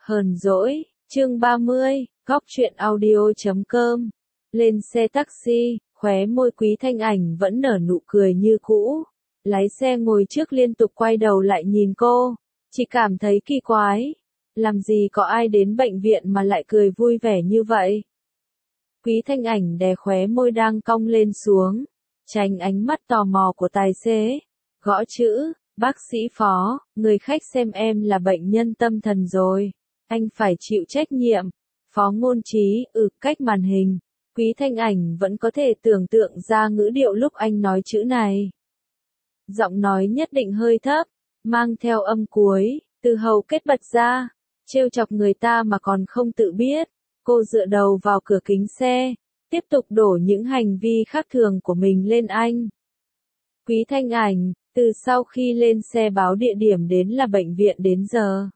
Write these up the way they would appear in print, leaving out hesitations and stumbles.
Hờn dỗi, chương 30, góc truyện audio.com. Lên xe taxi, khóe môi Quý Thanh Ảnh vẫn nở nụ cười như cũ. Lái xe ngồi trước liên tục quay đầu lại nhìn cô, chỉ cảm thấy kỳ quái. Làm gì có ai đến bệnh viện mà lại cười vui vẻ như vậy? Quý Thanh Ảnh đè khóe môi đang cong lên xuống, tránh ánh mắt tò mò của tài xế. Gõ chữ, bác sĩ Phó, người khách xem em là bệnh nhân tâm thần rồi. Anh phải chịu trách nhiệm. Phó Ngôn Trí, cách màn hình. Quý Thanh Ảnh vẫn có thể tưởng tượng ra ngữ điệu lúc anh nói chữ này. Giọng nói nhất định hơi thấp, mang theo âm cuối, từ hầu kết bật ra, trêu chọc người ta mà còn không tự biết. Cô dựa đầu vào cửa kính xe, tiếp tục đổ những hành vi khác thường của mình lên anh. Quý Thanh Ảnh, từ sau khi lên xe báo địa điểm đến là bệnh viện đến giờ,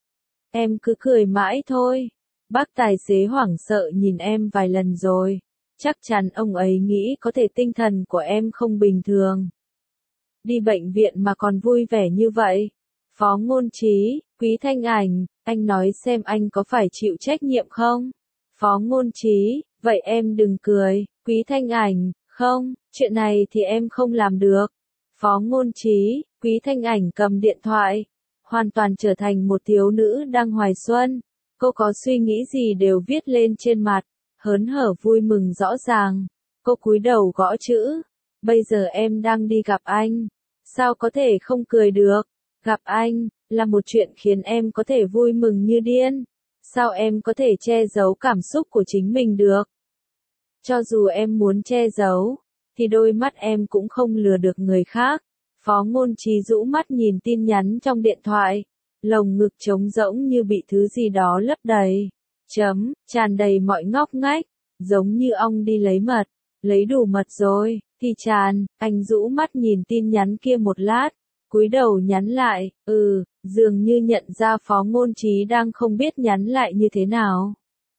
em cứ cười mãi thôi. Bác tài xế hoảng sợ nhìn em vài lần rồi. Chắc chắn ông ấy nghĩ có thể tinh thần của em không bình thường. Đi bệnh viện mà còn vui vẻ như vậy. Phó Ngôn Trí, Quý Thanh Ảnh, anh nói xem anh có phải chịu trách nhiệm không? Phó Ngôn Trí, vậy em đừng cười. Quý Thanh Ảnh, không, chuyện này thì em không làm được. Phó Ngôn Trí, Quý Thanh Ảnh cầm điện thoại, hoàn toàn trở thành một thiếu nữ đang hoài xuân. Cô có suy nghĩ gì đều viết lên trên mặt, hớn hở vui mừng rõ ràng. Cô cúi đầu gõ chữ. Bây giờ em đang đi gặp anh. Sao có thể không cười được? Gặp anh, là một chuyện khiến em có thể vui mừng như điên. Sao em có thể che giấu cảm xúc của chính mình được? Cho dù em muốn che giấu, thì đôi mắt em cũng không lừa được người khác. Phó Ngôn Trí rũ mắt nhìn tin nhắn trong điện thoại. Lồng ngực trống rỗng như bị thứ gì đó lấp đầy. Tràn đầy mọi ngóc ngách, giống như ong đi lấy mật. Lấy đủ mật rồi, thì tràn. Anh rũ mắt nhìn tin nhắn kia một lát, cúi đầu nhắn lại, dường như nhận ra Phó Ngôn Trí đang không biết nhắn lại như thế nào.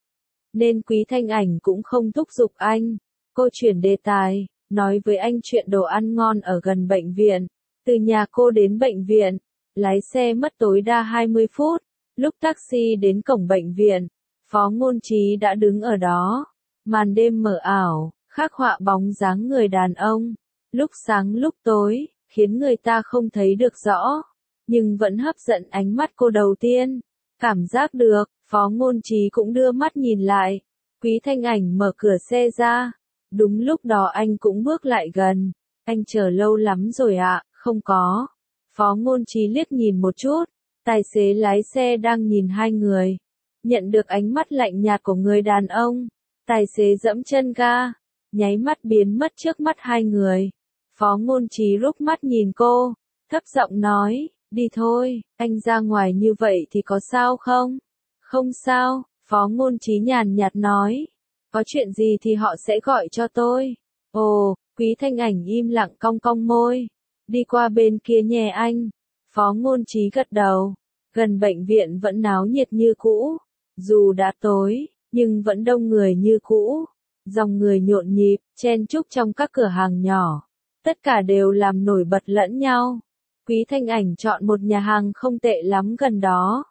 Nên Quý Thanh Ảnh cũng không thúc giục anh. Cô chuyển đề tài, nói với anh chuyện đồ ăn ngon ở gần bệnh viện. Từ nhà cô đến bệnh viện, lái xe mất tối đa 20 phút. Lúc taxi đến cổng bệnh viện, Phó Ngôn Trí đã đứng ở đó. Màn đêm mờ ảo, khắc họa bóng dáng người đàn ông. Lúc sáng lúc tối, khiến người ta không thấy được rõ, nhưng vẫn hấp dẫn ánh mắt cô đầu tiên. Cảm giác được, Phó Ngôn Trí cũng đưa mắt nhìn lại. Quý Thanh Ảnh mở cửa xe ra. Đúng lúc đó anh cũng bước lại gần. Anh chờ lâu lắm rồi ạ? Không có. Phó Ngôn Trí liếc nhìn một chút. Tài xế lái xe đang nhìn hai người. Nhận được ánh mắt lạnh nhạt của người đàn ông, tài xế dẫm chân ga, nháy mắt biến mất trước mắt hai người. Phó Ngôn Trí rúc mắt nhìn cô, thấp giọng nói, đi thôi, anh ra ngoài như vậy thì có sao không? Không sao, Phó Ngôn Trí nhàn nhạt nói. Có chuyện gì thì họ sẽ gọi cho tôi. Ồ, Quý Thanh Ảnh im lặng cong cong môi. Đi qua bên kia nhé anh. Phó Ngôn Trí gật đầu. Gần bệnh viện vẫn náo nhiệt như cũ. Dù đã tối, nhưng vẫn đông người như cũ. Dòng người nhộn nhịp, chen chúc trong các cửa hàng nhỏ. Tất cả đều làm nổi bật lẫn nhau. Quý Thanh Ảnh chọn một nhà hàng không tệ lắm gần đó.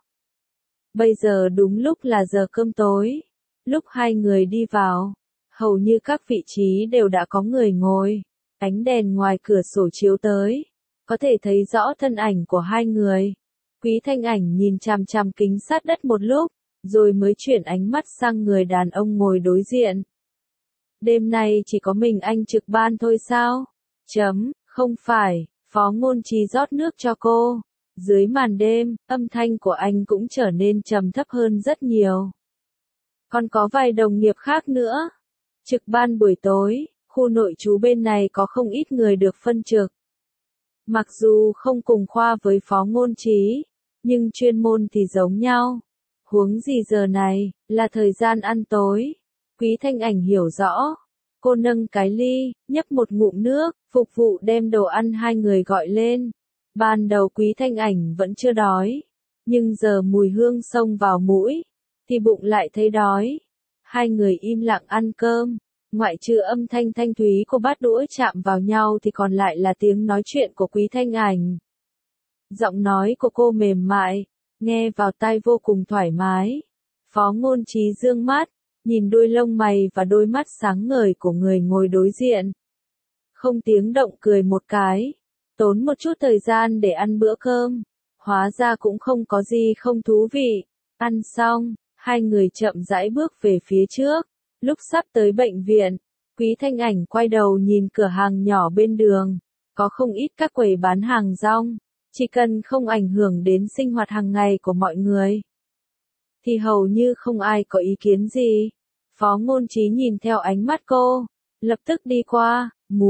Bây giờ đúng lúc là giờ cơm tối. Lúc hai người đi vào, hầu như các vị trí đều đã có người ngồi. Ánh đèn ngoài cửa sổ chiếu tới, có thể thấy rõ thân ảnh của hai người. Quý Thanh Ảnh nhìn chằm chằm kính sát đất một lúc, rồi mới chuyển ánh mắt sang người đàn ông ngồi đối diện. Đêm nay chỉ có mình anh trực ban thôi sao? Không phải. Phó Ngôn Trí rót nước cho cô. Dưới màn đêm, âm thanh của anh cũng trở nên trầm thấp hơn rất nhiều. Còn có vài đồng nghiệp khác nữa. Trực ban buổi tối, khu nội trú bên này có không ít người được phân trực. Mặc dù không cùng khoa với Phó Ngôn Trí, nhưng chuyên môn thì giống nhau. Huống gì giờ này, là thời gian ăn tối. Quý Thanh Ảnh hiểu rõ. Cô nâng cái ly, nhấp một ngụm nước, phục vụ đem đồ ăn hai người gọi lên. Ban đầu Quý Thanh Ảnh vẫn chưa đói, nhưng giờ mùi hương xông vào mũi, thì bụng lại thấy đói. Hai người im lặng ăn cơm, ngoại trừ âm thanh thanh thúy của bát đũa chạm vào nhau thì còn lại là tiếng nói chuyện của Quý Thanh Ảnh. Giọng nói của cô mềm mại, nghe vào tai vô cùng thoải mái. Phó Ngôn Trí dương mắt, nhìn đôi lông mày và đôi mắt sáng ngời của người ngồi đối diện. Không tiếng động cười một cái, tốn một chút thời gian để ăn bữa cơm, hóa ra cũng không có gì không thú vị. Ăn xong, hai người chậm rãi bước về phía trước, lúc sắp tới bệnh viện, Quý Thanh Ảnh quay đầu nhìn cửa hàng nhỏ bên đường, có không ít các quầy bán hàng rong, chỉ cần không ảnh hưởng đến sinh hoạt hàng ngày của mọi người, thì hầu như không ai có ý kiến gì. Phó Ngôn Trí nhìn theo ánh mắt cô, lập tức đi qua,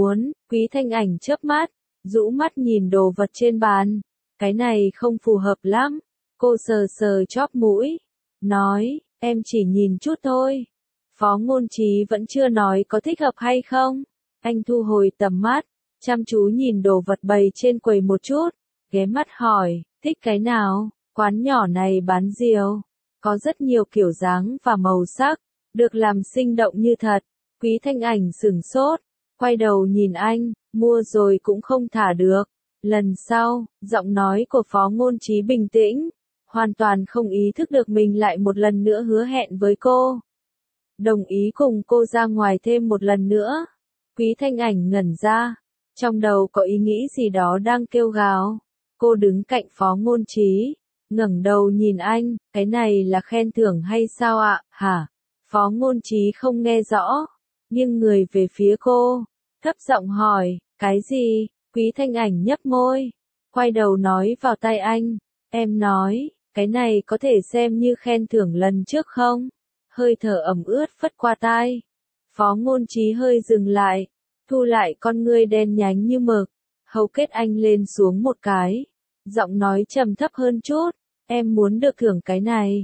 Quý Thanh Ảnh chớp mắt, rũ mắt nhìn đồ vật trên bàn, cái này không phù hợp lắm, cô sờ sờ chóp mũi, nói, em chỉ nhìn chút thôi. Phó Ngôn Trí vẫn chưa nói có thích hợp hay không, anh thu hồi tầm mắt, chăm chú nhìn đồ vật bày trên quầy một chút, ghé mắt hỏi, thích cái nào, quán nhỏ này bán diều, có rất nhiều kiểu dáng và màu sắc, được làm sinh động như thật. Quý Thanh Ảnh sửng sốt, quay đầu nhìn anh, mua rồi cũng không thả được. Lần sau, giọng nói của Phó Ngôn Trí bình tĩnh, hoàn toàn không ý thức được mình lại một lần nữa hứa hẹn với cô. Đồng ý cùng cô ra ngoài thêm một lần nữa. Quý Thanh Ảnh ngẩn ra, trong đầu có ý nghĩ gì đó đang kêu gào. Cô đứng cạnh Phó Ngôn Trí, ngẩng đầu nhìn anh, cái này là khen thưởng hay sao ạ, hả? Phó Ngôn Trí không nghe rõ, nghiêng người về phía cô, thấp giọng hỏi, cái gì? Quý Thanh Ảnh nhấp môi, quay đầu nói vào tai anh, em nói, cái này có thể xem như khen thưởng lần trước không? Hơi thở ẩm ướt phất qua tai. Phó Ngôn Trí hơi dừng lại, thu lại con ngươi đen nhánh như mực, hầu kết anh lên xuống một cái, giọng nói trầm thấp hơn chút, em muốn được thưởng cái này.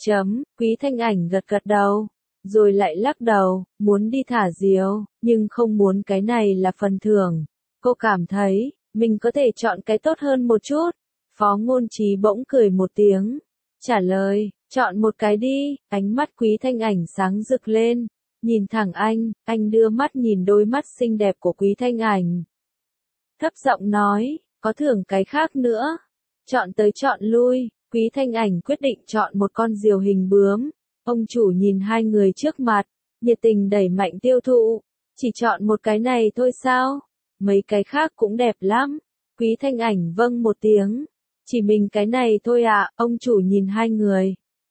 Quý Thanh Ảnh gật gật đầu, rồi lại lắc đầu, muốn đi thả diều, nhưng không muốn cái này là phần thưởng. Cô cảm thấy, mình có thể chọn cái tốt hơn một chút. Phó Ngôn Trí bỗng cười một tiếng, trả lời, chọn một cái đi. Ánh mắt Quý Thanh Ảnh sáng rực lên, nhìn thẳng anh đưa mắt nhìn đôi mắt xinh đẹp của Quý Thanh Ảnh. Thấp giọng nói, có thưởng cái khác nữa. Chọn tới chọn lui, Quý Thanh Ảnh quyết định chọn một con diều hình bướm. Ông chủ nhìn hai người trước mặt, nhiệt tình đẩy mạnh tiêu thụ. Chỉ chọn một cái này thôi sao? Mấy cái khác cũng đẹp lắm. Quý Thanh Ảnh vâng một tiếng. Chỉ mình cái này thôi ạ, ông chủ nhìn hai người.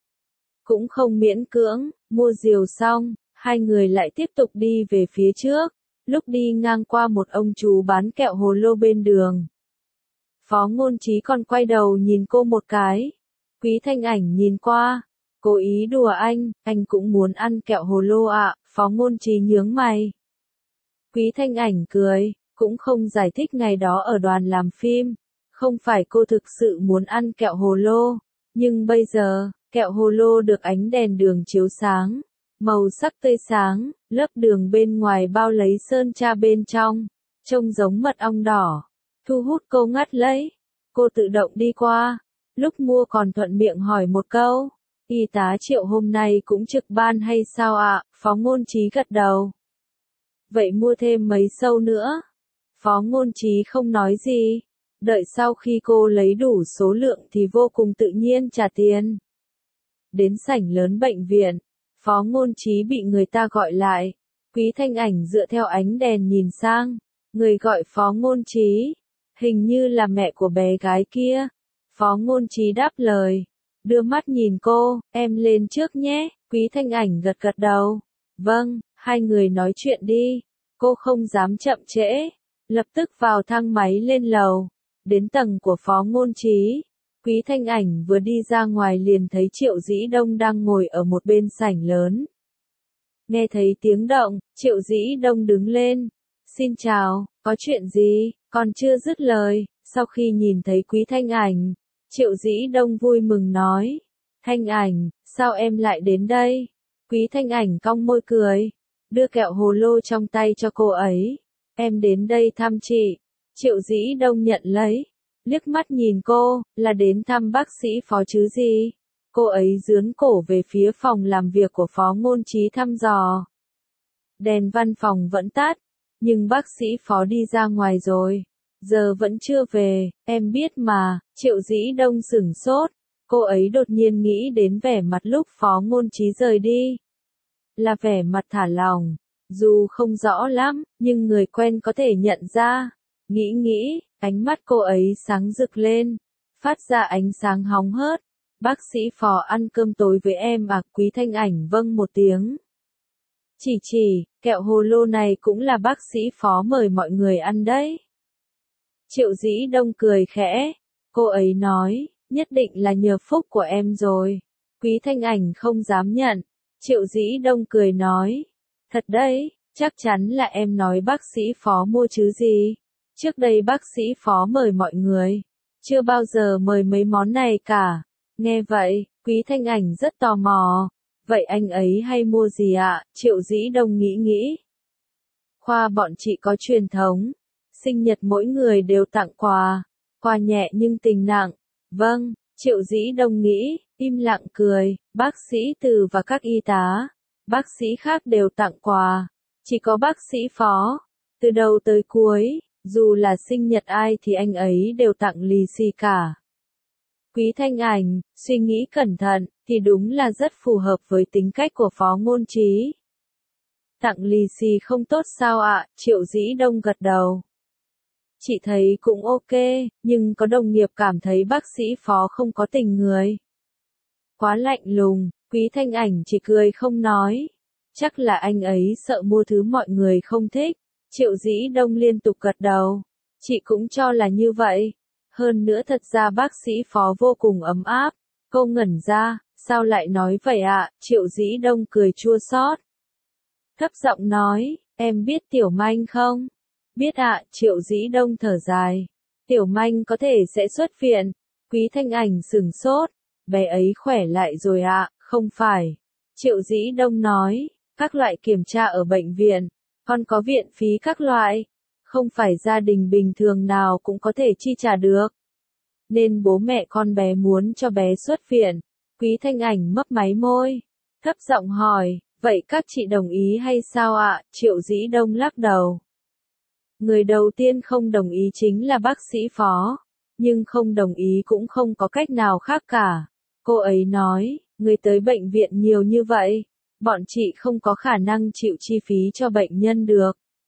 Cũng không miễn cưỡng, mua diều xong, hai người lại tiếp tục đi về phía trước. Lúc đi ngang qua một ông chú bán kẹo hồ lô bên đường. Phó Ngôn Trí còn quay đầu nhìn cô một cái. Quý Thanh Ảnh nhìn qua, cố ý đùa anh cũng muốn ăn kẹo hồ lô ạ. Phó Ngôn Trí nhướng mày. Quý Thanh Ảnh cười, cũng không giải thích ngày đó ở đoàn làm phim. Không phải cô thực sự muốn ăn kẹo hồ lô, nhưng bây giờ, kẹo hồ lô được ánh đèn đường chiếu sáng, màu sắc tươi sáng, lớp đường bên ngoài bao lấy sơn tra bên trong, trông giống mật ong đỏ, thu hút cô ngắt lấy. Cô tự động đi qua, lúc mua còn thuận miệng hỏi một câu, y tá Triệu hôm nay cũng trực ban hay sao ạ? Phó Ngôn Trí gật đầu. Vậy mua thêm mấy sâu nữa. Phó Ngôn Trí không nói gì, đợi sau khi cô lấy đủ số lượng thì vô cùng tự nhiên trả tiền. Đến sảnh lớn bệnh viện, Phó Ngôn Trí bị người ta gọi lại. Quý Thanh Ảnh dựa theo ánh đèn nhìn sang, người gọi Phó Ngôn Trí, hình như là mẹ của bé gái kia. Phó Ngôn Trí đáp lời, đưa mắt nhìn cô, em lên trước nhé. Quý Thanh Ảnh gật gật đầu, vâng, hai người nói chuyện đi. Cô không dám chậm trễ, lập tức vào thang máy lên lầu, đến tầng của Phó Ngôn Trí. Quý Thanh Ảnh vừa đi ra ngoài liền thấy Triệu Dĩ Đông đang ngồi ở một bên sảnh lớn. Nghe thấy tiếng động, Triệu Dĩ Đông đứng lên. Xin chào, có chuyện gì? Còn chưa dứt lời, sau khi nhìn thấy Quý Thanh Ảnh, Triệu Dĩ Đông vui mừng nói. Thanh Ảnh, sao em lại đến đây? Quý Thanh Ảnh cong môi cười, đưa kẹo hồ lô trong tay cho cô ấy. Em đến đây thăm chị. Triệu Dĩ Đông nhận lấy, liếc mắt nhìn cô, là đến thăm bác sĩ Phó chứ gì. Cô ấy dướn cổ về phía phòng làm việc của Phó Ngôn Trí thăm dò. Đèn văn phòng vẫn tắt, nhưng bác sĩ Phó đi ra ngoài rồi, giờ vẫn chưa về, em biết mà. Triệu Dĩ Đông sửng sốt, Cô ấy đột nhiên nghĩ đến vẻ mặt lúc Phó Ngôn Trí rời đi. Là vẻ mặt thả lỏng, dù không rõ lắm, nhưng người quen có thể nhận ra. Nghĩ, ánh mắt cô ấy sáng rực lên, phát ra ánh sáng hóng hớt. Bác sĩ Phó ăn cơm tối với em à? Quý Thanh Ảnh vâng một tiếng. Kẹo hồ lô này cũng là bác sĩ Phó mời mọi người ăn đấy. Triệu Dĩ Đông cười khẽ, cô ấy nói, nhất định là nhờ phúc của em rồi. Quý Thanh Ảnh không dám nhận. Triệu Dĩ Đông cười nói, thật đấy, chắc chắn là em nói bác sĩ Phó mua chứ gì. Trước đây bác sĩ Phó mời mọi người, chưa bao giờ mời mấy món này cả. Nghe vậy, Quý Thanh Ảnh rất tò mò. Vậy anh ấy hay mua gì ạ? Triệu Dĩ Đông nghĩ. Khoa bọn chị có truyền thống, sinh nhật mỗi người đều tặng quà. Quà nhẹ nhưng tình nặng. Vâng, Triệu Dĩ Đông nghĩ, im lặng cười, bác sĩ Từ và các y tá, bác sĩ khác đều tặng quà. Chỉ có bác sĩ Phó, từ đầu tới cuối, dù là sinh nhật ai thì anh ấy đều tặng lì xì cả. Quý Thanh Ảnh, suy nghĩ cẩn thận, thì đúng là rất phù hợp với tính cách của Phó Ngôn Trí. Tặng lì xì không tốt sao ạ? Triệu Dĩ Đông gật đầu. Chị thấy cũng ok, nhưng có đồng nghiệp cảm thấy bác sĩ Phó không có tình người. Quá lạnh lùng, Quý Thanh Ảnh chỉ cười không nói. Chắc là anh ấy sợ mua thứ mọi người không thích. Triệu Dĩ Đông liên tục gật đầu. Chị cũng cho là như vậy. Hơn nữa thật ra bác sĩ Phó vô cùng ấm áp. Cô ngẩn ra, sao lại nói vậy ạ? Triệu Dĩ Đông cười chua xót. Thấp giọng nói, em biết Tiểu Manh không? Biết ạ. Triệu Dĩ Đông thở dài. Tiểu Manh có thể sẽ xuất viện. Quý Thanh Ảnh sửng sốt. Bé ấy khỏe lại rồi ạ, không phải. Triệu Dĩ Đông nói, các loại kiểm tra ở bệnh viện, còn có viện phí các loại. Không phải gia đình bình thường nào cũng có thể chi trả được. Nên bố mẹ con bé muốn cho bé xuất viện. Quý Thanh Ảnh mấp máy môi, thấp giọng hỏi, vậy các chị đồng ý hay sao ạ? Triệu Dĩ Đông lắc đầu. Người đầu tiên không đồng ý chính là bác sĩ Phó, nhưng không đồng ý cũng không có cách nào khác cả. Cô ấy nói, người tới bệnh viện nhiều như vậy, bọn chị không có khả năng chịu chi phí cho bệnh nhân được.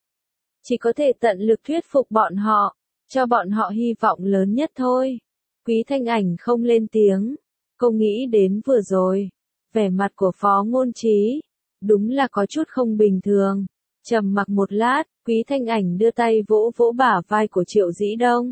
Chỉ có thể tận lực thuyết phục bọn họ, cho bọn họ hy vọng lớn nhất thôi. Quý Thanh Ảnh không lên tiếng. Cô nghĩ đến vừa rồi, vẻ mặt của Phó Ngôn Trí, đúng là có chút không bình thường. Trầm mặc một lát, Quý Thanh Ảnh đưa tay vỗ vỗ bả vai của Triệu Dĩ Đông.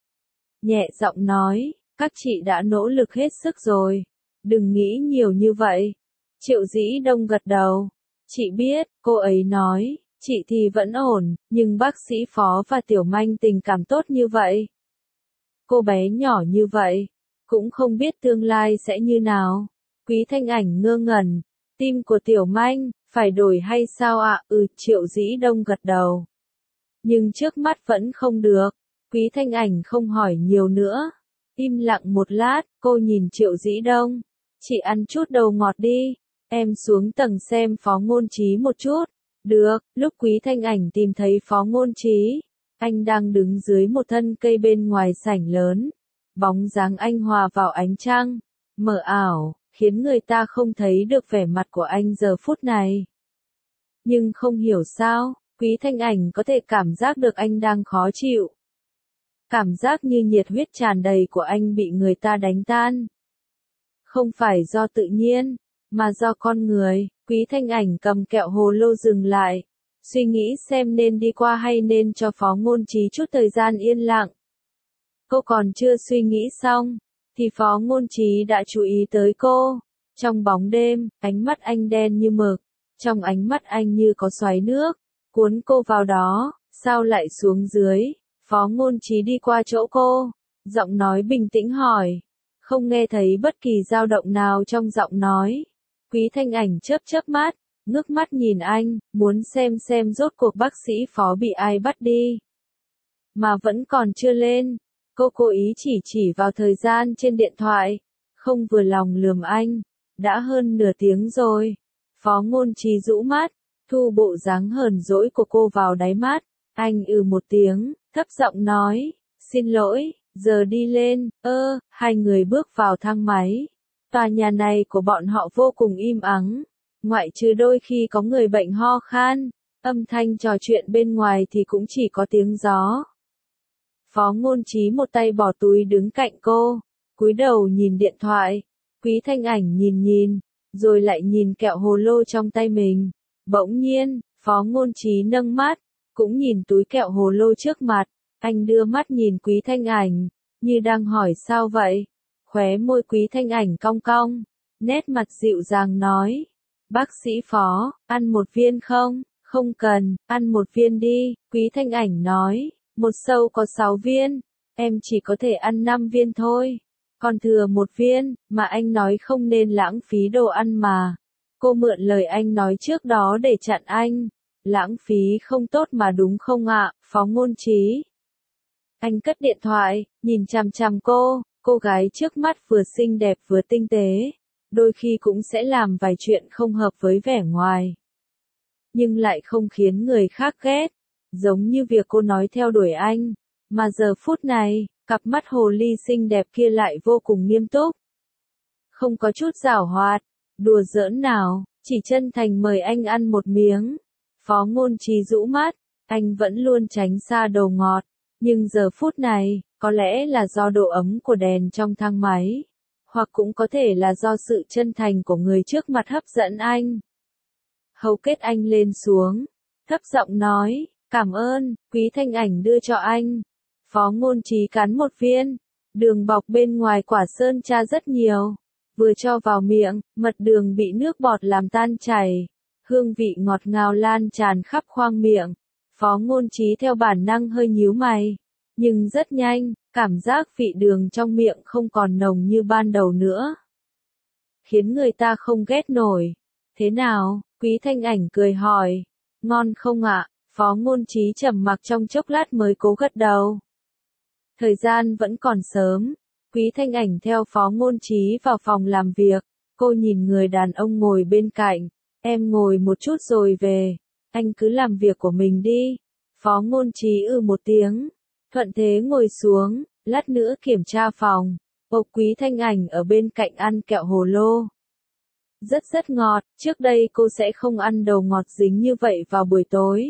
Nhẹ giọng nói, các chị đã nỗ lực hết sức rồi, đừng nghĩ nhiều như vậy. Triệu Dĩ Đông gật đầu. Chị biết, cô ấy nói, chị thì vẫn ổn, nhưng bác sĩ Phó và Tiểu Manh tình cảm tốt như vậy. Cô bé nhỏ như vậy, cũng không biết tương lai sẽ như nào. Quý Thanh Ảnh ngơ ngẩn, tim của Tiểu Manh, phải đổi hay sao ạ? Triệu Dĩ Đông gật đầu. Nhưng trước mắt vẫn không được. Quý Thanh Ảnh không hỏi nhiều nữa. Im lặng một lát, cô nhìn Triệu Dĩ Đông. Chị ăn chút đầu ngọt đi. Em xuống tầng xem Phó Ngôn Trí một chút. Được, lúc Quý Thanh Ảnh tìm thấy Phó Ngôn Trí, anh đang đứng dưới một thân cây bên ngoài sảnh lớn. Bóng dáng anh hòa vào ánh trăng, mờ ảo, khiến người ta không thấy được vẻ mặt của anh giờ phút này. Nhưng không hiểu sao, Quý Thanh Ảnh có thể cảm giác được anh đang khó chịu. Cảm giác như nhiệt huyết tràn đầy của anh bị người ta đánh tan. Không phải do tự nhiên, mà do con người. Quý Thanh Ảnh cầm kẹo hồ lô dừng lại, suy nghĩ xem nên đi qua hay nên cho Phó Ngôn Trí chút thời gian yên lặng. Cô còn chưa suy nghĩ xong, thì Phó Ngôn Trí đã chú ý tới cô. Trong bóng đêm, ánh mắt anh đen như mực, trong ánh mắt anh như có xoáy nước, cuốn cô vào đó. Sao lại xuống dưới? Phó Ngôn Trí đi qua chỗ cô, giọng nói bình tĩnh hỏi, không nghe thấy bất kỳ dao động nào trong giọng nói. Quý Thanh Ảnh chớp chớp mắt, ngước mắt nhìn anh, muốn xem rốt cuộc bác sĩ Phó bị ai bắt đi. Mà vẫn còn chưa lên. Cô cố ý chỉ vào thời gian trên điện thoại, không vừa lòng lườm anh. Đã hơn nửa tiếng rồi. Phó Ngôn Trí rũ mắt, thu bộ dáng hờn dỗi của cô vào đáy mắt. Anh một tiếng, thấp giọng nói, xin lỗi, Giờ đi lên, hai người bước vào thang máy. Tòa nhà này của bọn họ vô cùng im ắng, ngoại trừ đôi khi có người bệnh ho khan, âm thanh trò chuyện bên ngoài thì cũng chỉ có tiếng gió. Phó Ngôn Trí một tay bỏ túi đứng cạnh cô, cúi đầu nhìn điện thoại. Quý Thanh Ảnh nhìn, rồi lại nhìn kẹo hồ lô trong tay mình. Bỗng nhiên, Phó Ngôn Trí nâng mắt, cũng nhìn túi kẹo hồ lô trước mặt. Anh đưa mắt nhìn Quý Thanh Ảnh, như đang hỏi sao vậy. Khóe môi Quý Thanh Ảnh cong cong, nét mặt dịu dàng nói. Bác sĩ Phó, ăn một viên không? Không cần, ăn một viên đi, Quý Thanh Ảnh nói. Một sâu có 6 viên, em chỉ có thể ăn 5 viên thôi. Còn thừa một viên, mà anh nói không nên lãng phí đồ ăn mà. Cô mượn lời anh nói trước đó để chặn anh. Lãng phí không tốt mà đúng không ạ, Phó Ngôn Trí? Anh cất điện thoại, nhìn chằm chằm cô gái trước mắt vừa xinh đẹp vừa tinh tế. Đôi khi cũng sẽ làm vài chuyện không hợp với vẻ ngoài. Nhưng lại không khiến người khác ghét. Giống như việc cô nói theo đuổi anh. Mà giờ phút này, cặp mắt hồ ly xinh đẹp kia lại vô cùng nghiêm túc. Không có chút giảo hoạt, đùa giỡn nào, chỉ chân thành mời anh ăn một miếng. Phó Ngôn Trí rũ mắt, anh vẫn luôn tránh xa đồ ngọt. Nhưng giờ phút này, có lẽ là do độ ấm của đèn trong thang máy. Hoặc cũng có thể là do sự chân thành của người trước mặt hấp dẫn anh. Hầu kết anh lên xuống, thấp giọng nói. Cảm ơn, Quý Thanh Ảnh đưa cho anh. Phó Ngôn Trí cắn một viên. Đường bọc bên ngoài quả sơn tra rất nhiều. Vừa cho vào miệng, mật đường bị nước bọt làm tan chảy. Hương vị ngọt ngào lan tràn khắp khoang miệng. Phó Ngôn Trí theo bản năng hơi nhíu mày. Nhưng rất nhanh, cảm giác vị đường trong miệng không còn nồng như ban đầu nữa. Khiến người ta không ghét nổi. Thế nào? Quý Thanh Ảnh cười hỏi. Ngon không ạ? Phó Ngôn Trí trầm mặc trong chốc lát mới cố gật đầu. Thời gian vẫn còn sớm. Quý Thanh Ảnh theo Phó Ngôn Trí vào phòng làm việc. Cô nhìn người đàn ông ngồi bên cạnh. Em ngồi một chút rồi về. Anh cứ làm việc của mình đi. Phó Ngôn Trí một tiếng. Thuận thế ngồi xuống. Lát nữa kiểm tra phòng. Quý Thanh Ảnh ở bên cạnh ăn kẹo hồ lô. Rất ngọt. Trước đây cô sẽ không ăn đồ ngọt dính như vậy vào buổi tối.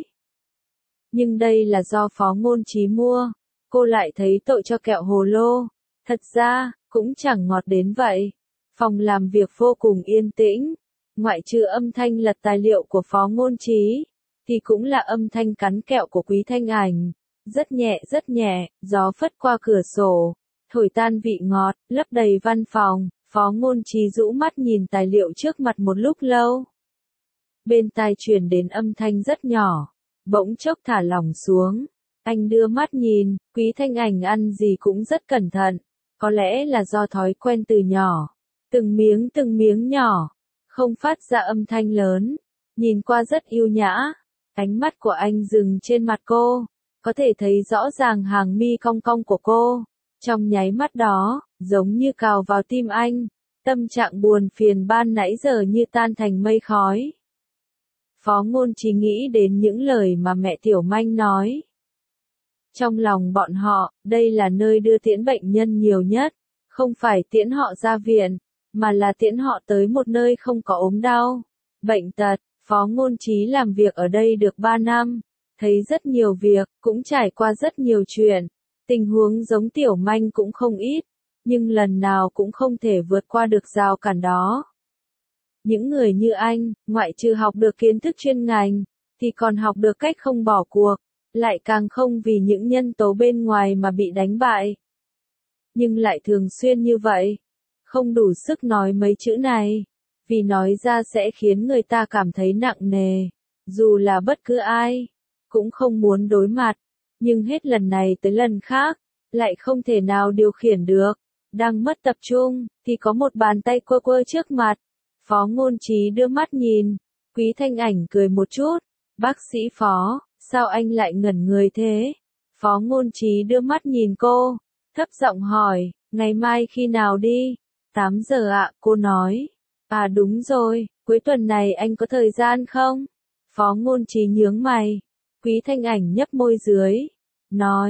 Nhưng đây là do Phó Ngôn Trí mua. Cô lại thấy tội cho kẹo hồ lô. Thật ra, cũng chẳng ngọt đến vậy. Phòng làm việc vô cùng yên tĩnh. Ngoại trừ âm thanh lật tài liệu của Phó Ngôn Trí, thì cũng là âm thanh cắn kẹo của Quý Thanh Ảnh. Rất nhẹ, gió phất qua cửa sổ. Thổi tan vị ngọt, lấp đầy văn phòng. Phó Ngôn Trí rũ mắt nhìn tài liệu trước mặt một lúc lâu. Bên tai truyền đến âm thanh rất nhỏ. Bỗng chốc thả lỏng xuống. Anh đưa mắt nhìn, Quý Thanh Ảnh ăn gì cũng rất cẩn thận. Có lẽ là do thói quen từ nhỏ. Từng miếng nhỏ. Không phát ra âm thanh lớn. Nhìn qua rất yêu nhã. Ánh mắt của anh dừng trên mặt cô. Có thể thấy rõ ràng hàng mi cong cong của cô. Trong nháy mắt đó, giống như cào vào tim anh. Tâm trạng buồn phiền ban nãy giờ như tan thành mây khói. Phó Ngôn Trí nghĩ đến những lời mà mẹ Tiểu Manh nói. Trong lòng bọn họ, đây là nơi đưa tiễn bệnh nhân nhiều nhất. Không phải tiễn họ ra viện, mà là tiễn họ tới một nơi không có ốm đau, bệnh tật. Phó Ngôn Trí làm việc ở đây được 3 năm. Thấy rất nhiều việc, cũng trải qua rất nhiều chuyện. Tình huống giống Tiểu Manh cũng không ít. Nhưng lần nào cũng không thể vượt qua được rào cản đó. Những người như anh, ngoại trừ học được kiến thức chuyên ngành, thì còn học được cách không bỏ cuộc, lại càng không vì những nhân tố bên ngoài mà bị đánh bại. Nhưng lại thường xuyên như vậy, không đủ sức nói mấy chữ này, vì nói ra sẽ khiến người ta cảm thấy nặng nề, dù là bất cứ ai, cũng không muốn đối mặt, nhưng hết lần này tới lần khác, lại không thể nào điều khiển được. Đang mất tập trung, thì có một bàn tay quơ quơ trước mặt. Phó Ngôn Trí đưa mắt nhìn. Quý Thanh Ảnh cười một chút. Bác sĩ Phó, sao anh lại ngẩn người thế? Phó Ngôn Trí đưa mắt nhìn cô. Thấp giọng hỏi, ngày mai khi nào đi? 8 giờ ạ, cô nói. À đúng rồi, cuối tuần này anh có thời gian không? Phó Ngôn Trí nhướng mày. Quý Thanh Ảnh nhấp môi dưới. Nói,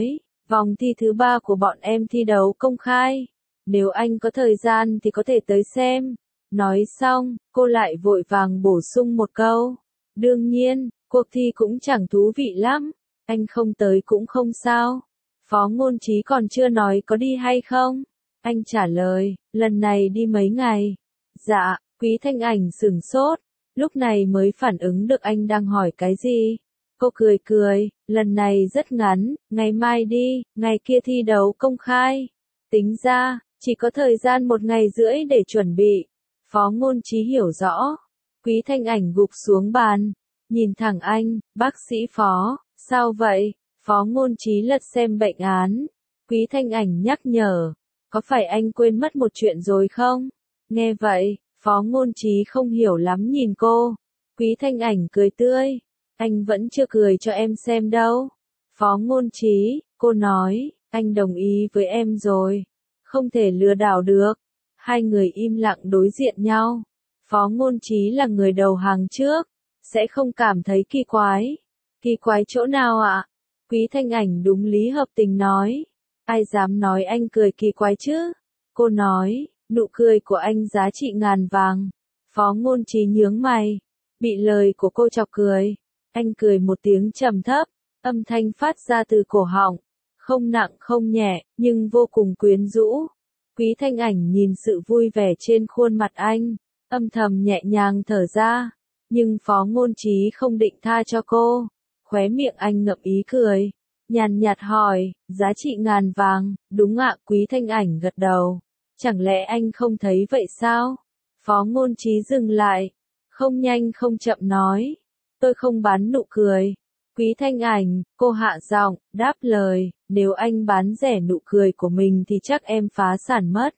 Vòng thi thứ 3 của bọn em thi đấu công khai. Nếu anh có thời gian thì có thể tới xem. Nói xong, cô lại vội vàng bổ sung một câu. Đương nhiên, cuộc thi cũng chẳng thú vị lắm. Anh không tới cũng không sao. Phó Ngôn Trí còn chưa nói có đi hay không. Anh trả lời, lần này đi mấy ngày. Dạ, Quý Thanh Ảnh sửng sốt. Lúc này mới phản ứng được anh đang hỏi cái gì. Cô cười cười, lần này rất ngắn, ngày mai đi, ngày kia thi đấu công khai. Tính ra, chỉ có thời gian 1 ngày rưỡi để chuẩn bị. Phó Ngôn Trí hiểu rõ. Quý Thanh Ảnh gục xuống bàn, nhìn thẳng anh, bác sĩ Phó, sao vậy? Phó Ngôn Trí lật xem bệnh án. Quý Thanh Ảnh nhắc nhở, có phải anh quên mất một chuyện rồi không? Nghe vậy, Phó Ngôn Trí không hiểu lắm nhìn cô. Quý Thanh Ảnh cười tươi, anh vẫn chưa cười cho em xem đâu. Phó Ngôn Trí, cô nói, anh đồng ý với em rồi. Không thể lừa đảo được. Hai người im lặng đối diện nhau. Phó Ngôn Trí là người đầu hàng trước, sẽ không cảm thấy kỳ quái. Kỳ quái chỗ nào ạ? Quý Thanh Ảnh đúng lý hợp tình nói. Ai dám nói anh cười kỳ quái chứ? Cô nói, nụ cười của anh giá trị ngàn vàng. Phó Ngôn Trí nhướng mày, bị lời của cô chọc cười. Anh cười một tiếng trầm thấp, âm thanh phát ra từ cổ họng, không nặng không nhẹ, nhưng vô cùng quyến rũ. Quý Thanh Ảnh nhìn sự vui vẻ trên khuôn mặt anh, âm thầm nhẹ nhàng thở ra, nhưng Phó Ngôn Trí không định tha cho cô. Khóe miệng anh ngậm ý cười, nhàn nhạt hỏi, giá trị ngàn vàng, đúng ạ? Quý Thanh Ảnh gật đầu. Chẳng lẽ anh không thấy vậy sao? Phó Ngôn Trí dừng lại, không nhanh không chậm nói, tôi không bán nụ cười. Quý Thanh Ảnh, cô hạ giọng, đáp lời, nếu anh bán rẻ nụ cười của mình thì chắc em phá sản mất.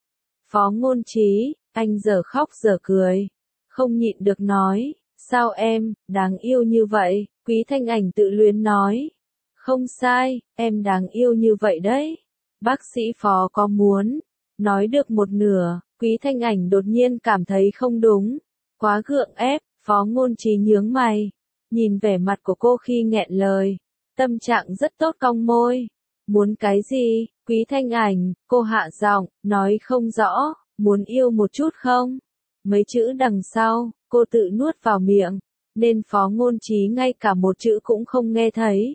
Phó Ngôn Trí, anh giờ khóc giờ cười, không nhịn được nói, sao em, đáng yêu như vậy? Quý Thanh Ảnh tự luyến nói, không sai, em đáng yêu như vậy đấy. Bác sĩ Phó có muốn, nói được một nửa, Quý Thanh Ảnh đột nhiên cảm thấy không đúng, quá gượng ép. Phó Ngôn Trí nhướng mày, nhìn vẻ mặt của cô khi nghẹn lời, tâm trạng rất tốt cong môi. Muốn cái gì? Quý Thanh Ảnh, cô hạ giọng, nói không rõ, muốn yêu một chút không? Mấy chữ đằng sau, cô tự nuốt vào miệng, nên Phó Ngôn Trí ngay cả một chữ cũng không nghe thấy.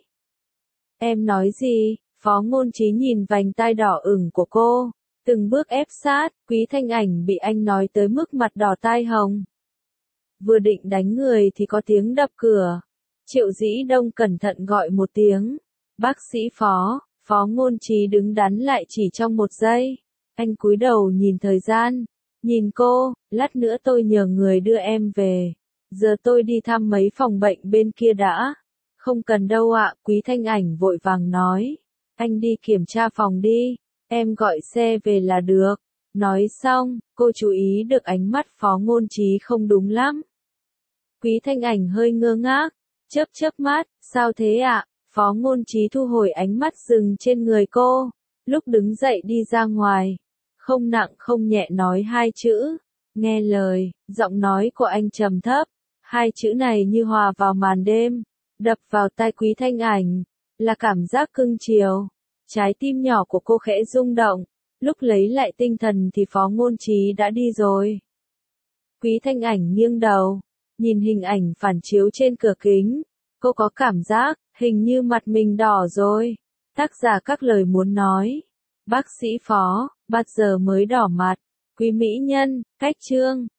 Em nói gì? Phó Ngôn Trí nhìn vành tai đỏ ửng của cô, từng bước ép sát. Quý Thanh Ảnh bị anh nói tới mức mặt đỏ tai hồng. Vừa định đánh người thì có tiếng đập cửa. Triệu Dĩ Đông cẩn thận gọi một tiếng. Bác sĩ Phó. Phó Ngôn Trí đứng đắn lại chỉ trong 1 giây. Anh cúi đầu nhìn thời gian. Nhìn cô, lát nữa tôi nhờ người đưa em về. Giờ tôi đi thăm mấy phòng bệnh bên kia đã. Không cần đâu ạ, Quý Thanh Ảnh vội vàng nói. Anh đi kiểm tra phòng đi, em gọi xe về là được. Nói xong, cô chú ý được ánh mắt Phó Ngôn Trí không đúng lắm. Quý Thanh Ảnh hơi ngơ ngác, chớp mắt, sao thế ạ? Phó Ngôn Trí thu hồi ánh mắt dừng trên người cô, lúc đứng dậy đi ra ngoài, không nặng không nhẹ nói 2 chữ, nghe lời. Giọng nói của anh trầm thấp, 2 chữ này như hòa vào màn đêm, đập vào tai Quý Thanh Ảnh, là cảm giác cưng chiều. Trái tim nhỏ của cô khẽ rung động, lúc lấy lại tinh thần thì Phó Ngôn Trí đã đi rồi. Quý Thanh Ảnh nghiêng đầu, nhìn hình ảnh phản chiếu trên cửa kính, cô có cảm giác, hình như mặt mình đỏ rồi. Tác giả các lời muốn nói. Bác sĩ Phó, bao giờ mới đỏ mặt? Quý mỹ nhân, cách chương.